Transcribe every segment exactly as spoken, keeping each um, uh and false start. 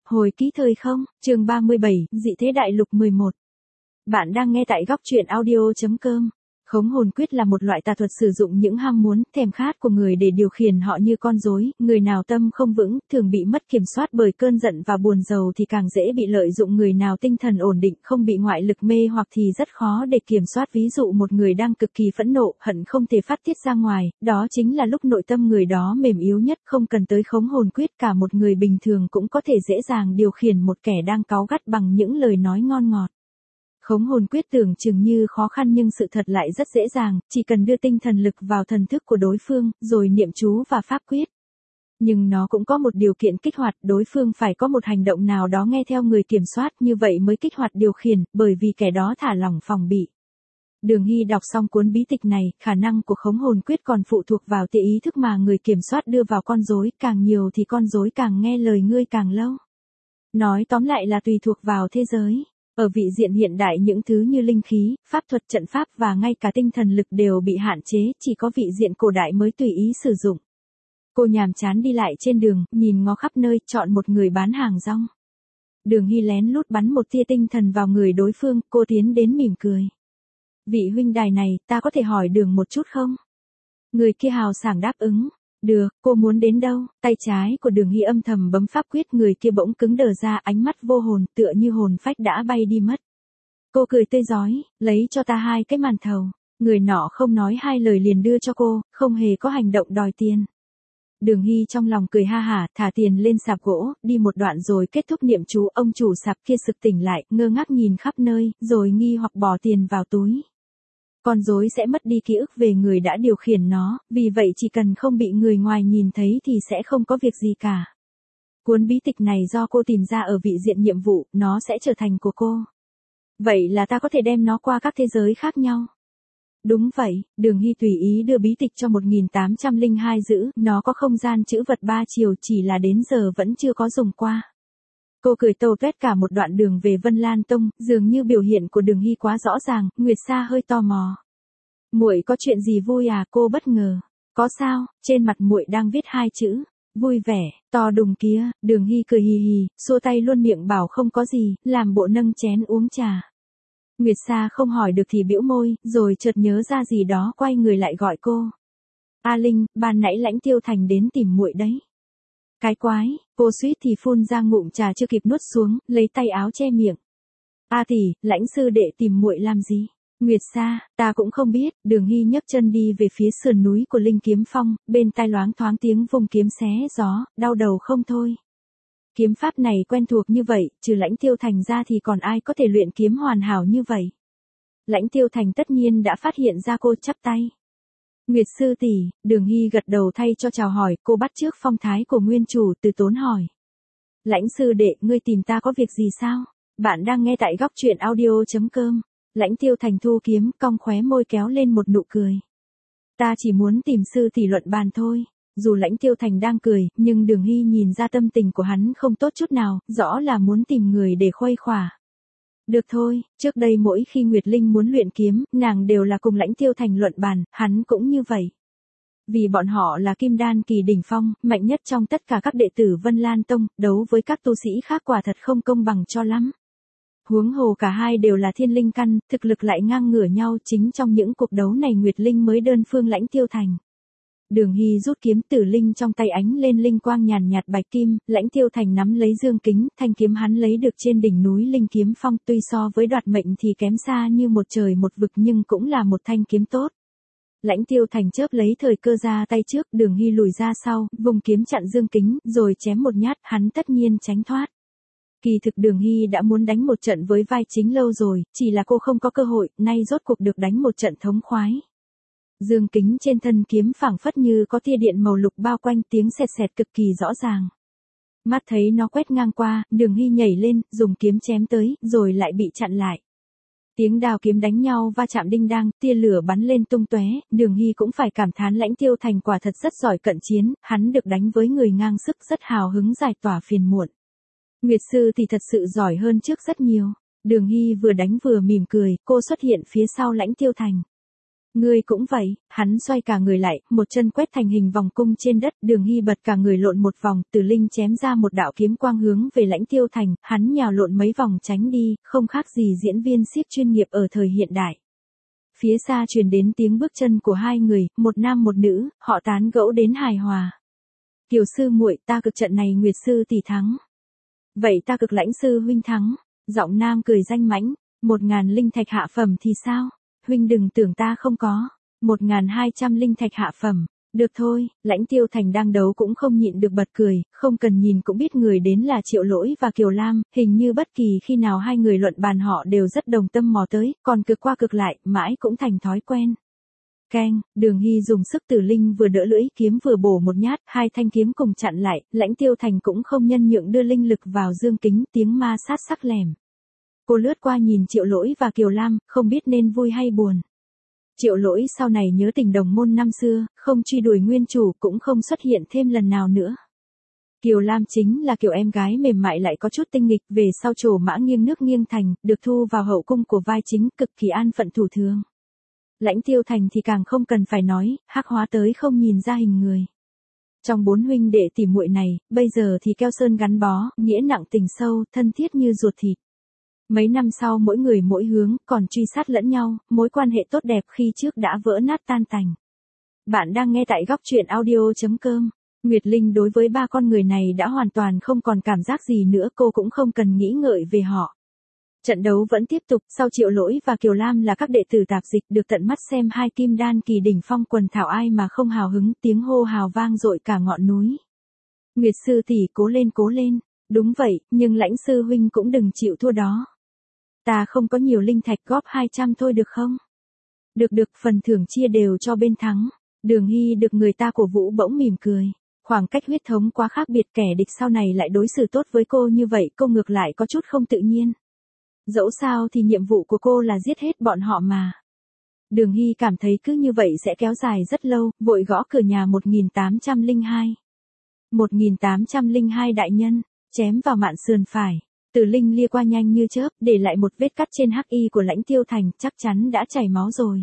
Hồi ký thời không, chương ba mươi bảy, dị thế đại lục mười một. Bạn đang nghe tại góc truyện audio.com. Khống hồn quyết là một loại tà thuật sử dụng những ham muốn, thèm khát của người để điều khiển họ như con rối, người nào tâm không vững, thường bị mất kiểm soát bởi cơn giận và buồn rầu thì càng dễ bị lợi dụng, người nào tinh thần ổn định không bị ngoại lực mê hoặc thì rất khó để kiểm soát. Ví dụ một người đang cực kỳ phẫn nộ, hận không thể phát tiết ra ngoài, đó chính là lúc nội tâm người đó mềm yếu nhất, không cần tới khống hồn quyết, cả một người bình thường cũng có thể dễ dàng điều khiển một kẻ đang cáu gắt bằng những lời nói ngon ngọt. Khống hồn quyết tưởng chừng như khó khăn nhưng sự thật lại rất dễ dàng, chỉ cần đưa tinh thần lực vào thần thức của đối phương, rồi niệm chú và pháp quyết. Nhưng nó cũng có một điều kiện kích hoạt, đối phương phải có một hành động nào đó nghe theo người kiểm soát, như vậy mới kích hoạt điều khiển, bởi vì kẻ đó thả lỏng phòng bị. Đường Hy đọc xong cuốn bí tịch này, khả năng của khống hồn quyết còn phụ thuộc vào tự ý thức mà người kiểm soát đưa vào con rối, càng nhiều thì con rối càng nghe lời ngươi càng lâu. Nói tóm lại là tùy thuộc vào thế giới. Ở vị diện hiện đại những thứ như linh khí, pháp thuật, trận pháp và ngay cả tinh thần lực đều bị hạn chế, chỉ có vị diện cổ đại mới tùy ý sử dụng. Cô nhàm chán đi lại trên đường, nhìn ngó khắp nơi, chọn một người bán hàng rong. Đường Hy lén lút bắn một tia tinh thần vào người đối phương, cô tiến đến mỉm cười. Vị huynh đài này, ta có thể hỏi đường một chút không? Người kia hào sảng đáp ứng. Được, cô muốn đến đâu? Tay trái của Đường Hy âm thầm bấm pháp quyết, người kia bỗng cứng đờ ra, ánh mắt vô hồn, tựa như hồn phách đã bay đi mất. Cô cười tươi rói, lấy cho ta hai cái màn thầu. Người nọ không nói hai lời liền đưa cho cô, không hề có hành động đòi tiền. Đường Hy trong lòng cười ha hả, thả tiền lên sạp gỗ, đi một đoạn rồi kết thúc niệm chú. Ông chủ sạp kia sực tỉnh lại, ngơ ngác nhìn khắp nơi, rồi nghi hoặc bỏ tiền vào túi. Con rối sẽ mất đi ký ức về người đã điều khiển nó, vì vậy chỉ cần không bị người ngoài nhìn thấy thì sẽ không có việc gì cả. Cuốn bí tịch này do cô tìm ra ở vị diện nhiệm vụ, nó sẽ trở thành của cô. Vậy là ta có thể đem nó qua các thế giới khác nhau. Đúng vậy, Đường Hy tùy ý đưa bí tịch cho một nghìn tám trăm lẻ hai giữ, nó có không gian chữ vật ba chiều, chỉ là đến giờ vẫn chưa có dùng qua. Cô cười tâu tuét cả một đoạn đường về Vân Lan Tông, dường như biểu hiện của Đường Hy quá rõ ràng, Nguyệt Sa hơi tò mò. Muội có chuyện gì vui à? Cô bất ngờ. Có sao? Trên mặt muội đang viết hai chữ, vui vẻ, to đùng kia. Đường Hy cười hì hì, xua tay luôn miệng bảo không có gì, làm bộ nâng chén uống trà. Nguyệt Sa không hỏi được thì bĩu môi, rồi chợt nhớ ra gì đó quay người lại gọi cô. A Linh, ban nãy Lãnh Tiêu Thành đến tìm muội đấy. Cái quái, cô suýt thì phun ra ngụm trà chưa kịp nuốt xuống, lấy tay áo che miệng. A tỷ, Lãnh sư đệ tìm muội làm gì? Nguyệt Sa, ta cũng không biết. Đường Hy nhấc chân đi về phía sườn núi của Linh Kiếm Phong, bên tai loáng thoáng tiếng vung kiếm xé gió, đau đầu không thôi. Kiếm pháp này quen thuộc như vậy, trừ Lãnh Tiêu Thành ra thì còn ai có thể luyện kiếm hoàn hảo như vậy? Lãnh Tiêu Thành tất nhiên đã phát hiện ra cô, chắp tay. Nguyệt sư tỷ. Đường Hy gật đầu thay cho chào hỏi, cô bắt chước phong thái của nguyên chủ, từ tốn hỏi. Lãnh sư đệ, ngươi tìm ta có việc gì sao? Bạn đang nghe tại góc truyện audio.com. Lãnh Tiêu Thành thu kiếm, cong khóe môi kéo lên một nụ cười. Ta chỉ muốn tìm sư tỷ luận bàn thôi. Dù Lãnh Tiêu Thành đang cười, nhưng Đường Hy nhìn ra tâm tình của hắn không tốt chút nào, rõ là muốn tìm người để khuây khỏa. Được thôi, trước đây mỗi khi Nguyệt Linh muốn luyện kiếm, nàng đều là cùng Lãnh Tiêu Thành luận bàn, hắn cũng như vậy. Vì bọn họ là kim đan kỳ đỉnh phong, mạnh nhất trong tất cả các đệ tử Vân Lan Tông, đấu với các tu sĩ khác quả thật không công bằng cho lắm. Huống hồ cả hai đều là thiên linh căn, thực lực lại ngang ngửa nhau, chính trong những cuộc đấu này Nguyệt Linh mới đơn phương Lãnh Tiêu Thành. Đường Hy rút kiếm tử linh trong tay, ánh lên linh quang nhàn nhạt bạch kim, Lãnh Tiêu Thành nắm lấy dương kính, thanh kiếm hắn lấy được trên đỉnh núi Linh Kiếm Phong, tuy so với đoạt mệnh thì kém xa như một trời một vực nhưng cũng là một thanh kiếm tốt. Lãnh Tiêu Thành chớp lấy thời cơ ra tay trước, Đường Hy lùi ra sau, vùng kiếm chặn dương kính, rồi chém một nhát, hắn tất nhiên tránh thoát. Kỳ thực Đường Hy đã muốn đánh một trận với vai chính lâu rồi, chỉ là cô không có cơ hội, nay rốt cuộc được đánh một trận thống khoái. Dương kính trên thân kiếm phảng phất như có tia điện màu lục bao quanh, tiếng sẹt sẹt cực kỳ rõ ràng. Mắt thấy nó quét ngang qua, Đường Hy nhảy lên, dùng kiếm chém tới, rồi lại bị chặn lại. Tiếng đao kiếm đánh nhau va chạm đinh đang, tia lửa bắn lên tung tóe, Đường Hy cũng phải cảm thán Lãnh Tiêu Thành quả thật rất giỏi cận chiến, hắn được đánh với người ngang sức rất hào hứng, giải tỏa phiền muộn. Nguyệt sư thì thật sự giỏi hơn trước rất nhiều. Đường Hy vừa đánh vừa mỉm cười, cô xuất hiện phía sau Lãnh Tiêu Thành. Ngươi cũng vậy, hắn xoay cả người lại, một chân quét thành hình vòng cung trên đất, Đường Hy bật cả người lộn một vòng, Tử Linh chém ra một đạo kiếm quang hướng về Lãnh Tiêu Thành, hắn nhào lộn mấy vòng tránh đi, không khác gì diễn viên xiếc chuyên nghiệp ở thời hiện đại. Phía xa truyền đến tiếng bước chân của hai người, một nam một nữ, họ tán gẫu đến hài hòa. Kiều sư muội, ta cực trận này Nguyệt sư tỷ thắng. Vậy ta cực Lãnh sư huynh thắng. Giọng nam cười danh mãnh, một ngàn linh thạch hạ phẩm thì sao? Huynh đừng tưởng ta không có. Một ngàn hai trăm linh thạch hạ phẩm. Được thôi, Lãnh Tiêu Thành đang đấu cũng không nhịn được bật cười, không cần nhìn cũng biết người đến là Triệu Lỗi và Kiều Lam, hình như bất kỳ khi nào hai người luận bàn họ đều rất đồng tâm mò tới, còn cực qua cực lại, mãi cũng thành thói quen. Keng, Đường Hy dùng sức, Tử Linh vừa đỡ lưỡi kiếm vừa bổ một nhát, hai thanh kiếm cùng chặn lại, Lãnh Tiêu Thành cũng không nhân nhượng đưa linh lực vào dương kính, tiếng ma sát sắc lẻm. Cô lướt qua nhìn Triệu Lỗi và Kiều Lam, không biết nên vui hay buồn. Triệu Lỗi sau này nhớ tình đồng môn năm xưa, không truy đuổi nguyên chủ, cũng không xuất hiện thêm lần nào nữa. Kiều Lam chính là kiểu em gái mềm mại lại có chút tinh nghịch, về sau trổ mã nghiêng nước nghiêng thành, được thu vào hậu cung của vai chính, cực kỳ an phận thủ thường. Lãnh Tiêu Thành thì càng không cần phải nói, hắc hóa tới không nhìn ra hình người. Trong bốn huynh đệ tỉ muội này, bây giờ thì keo sơn gắn bó, nghĩa nặng tình sâu, thân thiết như ruột thịt. Mấy năm sau mỗi người mỗi hướng, còn truy sát lẫn nhau, mối quan hệ tốt đẹp khi trước đã vỡ nát tan tành. Bạn đang nghe tại góc truyện audio chấm com. Nguyệt Linh đối với ba con người này đã hoàn toàn không còn cảm giác gì nữa, cô cũng không cần nghĩ ngợi về họ. Trận đấu vẫn tiếp tục, sau Triệu Lỗi và Kiều Lam là các đệ tử tạp dịch, được tận mắt xem hai kim đan kỳ đỉnh phong quần thảo, ai mà không hào hứng, tiếng hô hào vang dội cả ngọn núi. Nguyệt sư tỷ cố lên cố lên, đúng vậy, nhưng Lãnh sư huynh cũng đừng chịu thua đó. Ta không có nhiều linh thạch, góp hai trăm thôi được không? Được được, phần thưởng chia đều cho bên thắng. Đường Hy được người ta cổ vũ bỗng mỉm cười. Khoảng cách huyết thống quá khác biệt, kẻ địch sau này lại đối xử tốt với cô như vậy, cô ngược lại có chút không tự nhiên. Dẫu sao thì nhiệm vụ của cô là giết hết bọn họ mà. Đường Hy cảm thấy cứ như vậy sẽ kéo dài rất lâu, vội gõ cửa nhà một nghìn tám trăm lẻ hai. một nghìn tám trăm lẻ hai đại nhân, chém vào mạn sườn phải. Tử Linh lia qua nhanh như chớp, để lại một vết cắt trên hắc y của Lãnh Tiêu Thành, chắc chắn đã chảy máu rồi.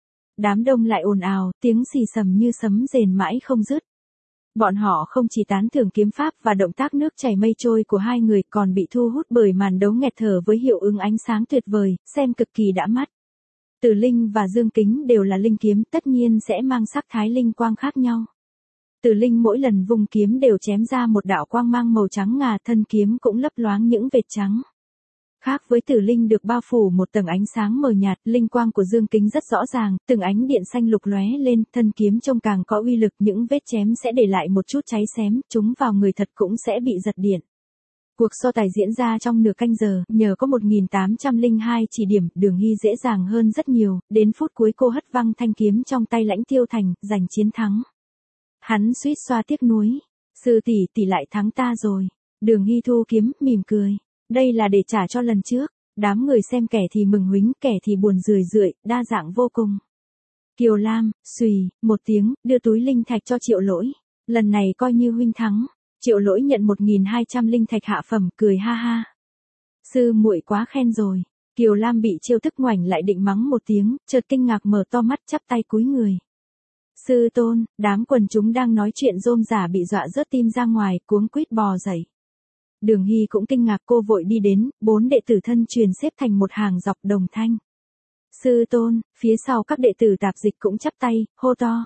Đám đông lại ồn ào, tiếng xì xầm như sấm rền mãi không dứt. Bọn họ không chỉ tán thưởng kiếm pháp và động tác nước chảy mây trôi của hai người, còn bị thu hút bởi màn đấu nghẹt thở với hiệu ứng ánh sáng tuyệt vời, xem cực kỳ đã mắt. Tử Linh và Dương Kính đều là linh kiếm, tất nhiên sẽ mang sắc thái linh quang khác nhau. Tử Linh mỗi lần vung kiếm đều chém ra một đạo quang mang màu trắng ngà, thân kiếm cũng lấp loáng những vệt trắng. Khác với Tử Linh được bao phủ một tầng ánh sáng mờ nhạt, linh quang của Dương Kính rất rõ ràng, từng ánh điện xanh lục lóe lên, thân kiếm trông càng có uy lực, những vết chém sẽ để lại một chút cháy xém, chúng vào người thật cũng sẽ bị giật điện. Cuộc so tài diễn ra trong nửa canh giờ, nhờ có một nghìn tám trăm lẻ hai chỉ điểm, Đường Hy dễ dàng hơn rất nhiều, đến phút cuối cô hất văng thanh kiếm trong tay Lãnh Tiêu Thành, giành chiến thắng. Hắn suýt xoa tiếc nuối, sư tỷ tỷ lại thắng ta rồi. Đường Hy thu kiếm, mỉm cười. Đây là để trả cho lần trước. Đám người xem kẻ thì mừng huýnh, kẻ thì buồn rười rượi, đa dạng vô cùng. Kiều Lam, xùy, một tiếng, đưa túi linh thạch cho Triệu Lỗi. Lần này coi như huynh thắng. Triệu Lỗi nhận một nghìn hai trăm linh thạch hạ phẩm, cười ha ha. Sư muội quá khen rồi. Kiều Lam bị trêu tức ngoảnh lại định mắng một tiếng, chợt kinh ngạc mở to mắt, chắp tay cúi người. Sư tôn, đám quần chúng đang nói chuyện rôm rả bị dọa rớt tim ra ngoài, cuống quýt bò dậy. Đường Hy cũng kinh ngạc, cô vội đi đến, bốn đệ tử thân truyền xếp thành một hàng dọc đồng thanh. Sư tôn, phía sau các đệ tử tạp dịch cũng chắp tay, hô to.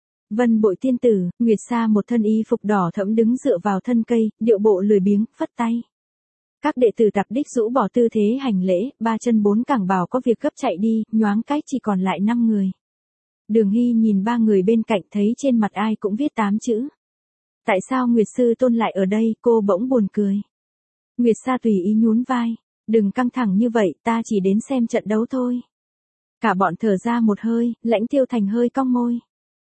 Vân Bội tiên tử, Nguyệt Sa một thân y phục đỏ thẫm đứng dựa vào thân cây, điệu bộ lười biếng, phất tay. Các đệ tử tạp đích rũ bỏ tư thế hành lễ, ba chân bốn cẳng bảo có việc gấp chạy đi, nhoáng cái chỉ còn lại năm người. Đường Hy nhìn ba người bên cạnh, thấy trên mặt ai cũng viết tám chữ. Tại sao Nguyệt sư tôn lại ở đây, cô bỗng buồn cười. Nguyệt Sa tùy ý nhún vai, đừng căng thẳng như vậy, ta chỉ đến xem trận đấu thôi. Cả bọn thở ra một hơi, Lãnh Tiêu Thành hơi cong môi.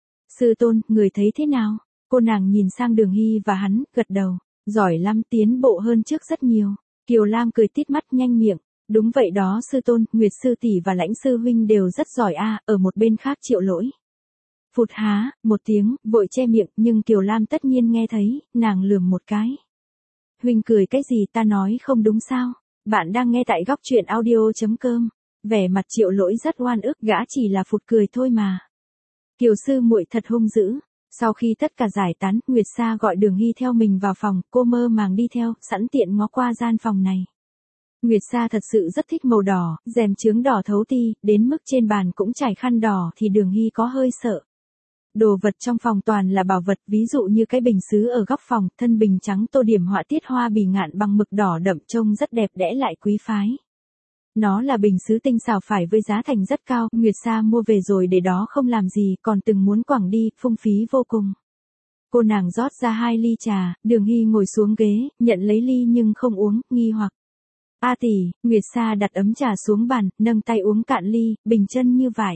Sư tôn, người thấy thế nào? Cô nàng nhìn sang Đường Hy và hắn, gật đầu. Giỏi lắm, tiến bộ hơn trước rất nhiều. Kiều Lam cười tít mắt nhanh miệng. Đúng vậy đó sư tôn, Nguyệt sư tỷ và Lãnh sư huynh đều rất giỏi a. À, ở một bên khác Triệu Lỗi. Phụt há, một tiếng, vội che miệng, nhưng Kiều Lam tất nhiên nghe thấy, nàng lườm một cái. Huynh cười cái gì, ta nói không đúng sao? Bạn đang nghe tại góc truyện audio chấm com. Vẻ mặt Triệu Lỗi rất oan ức, gã chỉ là phụt cười thôi mà. Kiều sư muội thật hung dữ. Sau khi tất cả giải tán, Nguyệt Sa gọi Đường Hy theo mình vào phòng, cô mơ màng đi theo, sẵn tiện ngó qua gian phòng này. Nguyệt Sa thật sự rất thích màu đỏ, rèm chướng đỏ thấu ti, đến mức trên bàn cũng trải khăn đỏ thì Đường Hy có hơi sợ. Đồ vật trong phòng toàn là bảo vật, ví dụ như cái bình sứ ở góc phòng, thân bình trắng tô điểm họa tiết hoa bì ngạn bằng mực đỏ đậm, trông rất đẹp đẽ lại quý phái. Nó là bình sứ tinh xảo phải với giá thành rất cao, Nguyệt Sa mua về rồi để đó không làm gì, còn từng muốn quẳng đi, phung phí vô cùng. Cô nàng rót ra hai ly trà, Đường Hy ngồi xuống ghế, nhận lấy ly nhưng không uống, nghi hoặc. A tỷ, Nguyệt Sa đặt ấm trà xuống bàn, nâng tay uống cạn ly, bình chân như vậy.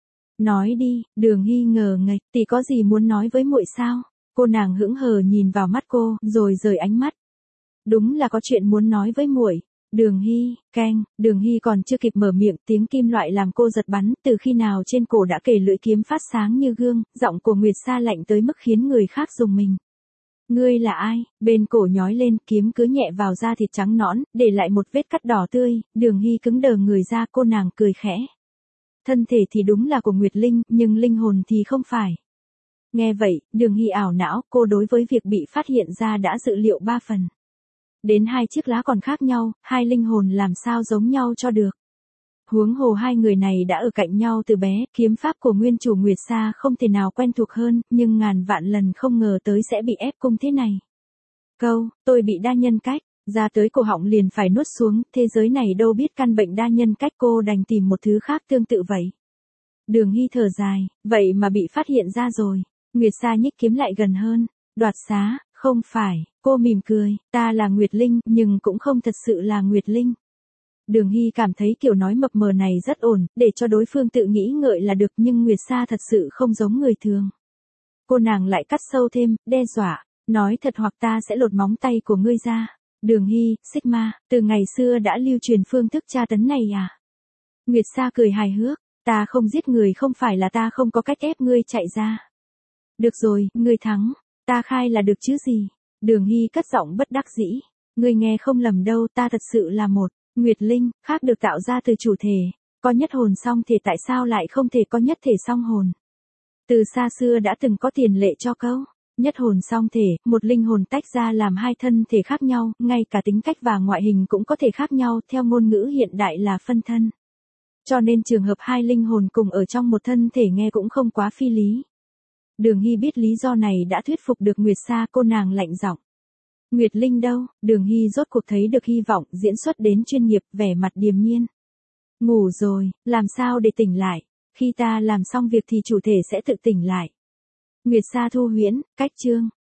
Nói đi, Đường Hy ngờ ngạch, tỷ có gì muốn nói với muội sao? Cô nàng hững hờ nhìn vào mắt cô, rồi rời ánh mắt. Đúng là có chuyện muốn nói với muội. Đường Hy, keng, Đường Hy còn chưa kịp mở miệng, tiếng kim loại làm cô giật bắn, từ khi nào trên cổ đã kề lưỡi kiếm phát sáng như gương, giọng của Nguyệt Sa lạnh tới mức khiến người khác rùng mình. Ngươi là ai? Bên cổ nhói lên, kiếm cứ nhẹ vào da thịt trắng nõn, để lại một vết cắt đỏ tươi, Đường Hy cứng đờ người ra, cô nàng cười khẽ. Thân thể thì đúng là của Nguyệt Linh, nhưng linh hồn thì không phải. Nghe vậy, Đường Hy ảo não, cô đối với việc bị phát hiện ra đã dự liệu ba phần. Đến hai chiếc lá còn khác nhau, hai linh hồn làm sao giống nhau cho được. Huống hồ hai người này đã ở cạnh nhau từ bé, kiếm pháp của nguyên chủ Nguyệt Sa không thể nào quen thuộc hơn, nhưng ngàn vạn lần không ngờ tới sẽ bị ép cung thế này. Câu, tôi bị đa nhân cách, ra tới cổ họng liền phải nuốt xuống, thế giới này đâu biết căn bệnh đa nhân cách, cô đành tìm một thứ khác tương tự vậy. Đường Hy thở dài, vậy mà bị phát hiện ra rồi. Nguyệt Sa nhích kiếm lại gần hơn, đoạt xá, không phải, cô mỉm cười, ta là Nguyệt Linh, nhưng cũng không thật sự là Nguyệt Linh. Đường Hy cảm thấy kiểu nói mập mờ này rất ổn, để cho đối phương tự nghĩ ngợi là được, nhưng Nguyệt Sa thật sự không giống người thường. Cô nàng lại cắt sâu thêm, đe dọa, nói thật hoặc ta sẽ lột móng tay của ngươi ra. Đường Hy, Sigma, từ ngày xưa đã lưu truyền phương thức tra tấn này à? Nguyệt Sa cười hài hước, ta không giết người, không phải là ta không có cách ép ngươi chạy ra. Được rồi, ngươi thắng, ta khai là được chứ gì. Đường Hy cất giọng bất đắc dĩ, ngươi nghe không lầm đâu, ta thật sự là một Nguyệt Linh, khác được tạo ra từ chủ thể, có nhất hồn song thể, tại sao lại không thể có nhất thể song hồn? Từ xa xưa đã từng có tiền lệ cho câu nhất hồn song thể, một linh hồn tách ra làm hai thân thể khác nhau, ngay cả tính cách và ngoại hình cũng có thể khác nhau, theo ngôn ngữ hiện đại là phân thân. Cho nên trường hợp hai linh hồn cùng ở trong một thân thể nghe cũng không quá phi lý. Đường Hy biết lý do này đã thuyết phục được Nguyệt Sa, cô nàng lạnh giọng. Nguyệt Linh đâu? Đường Hy rốt cuộc thấy được hy vọng, diễn xuất đến chuyên nghiệp, vẻ mặt điềm nhiên. Ngủ rồi, làm sao để tỉnh lại? Khi ta làm xong việc thì chủ thể sẽ tự tỉnh lại. Nguyệt Sa thu huyễn, cách chương.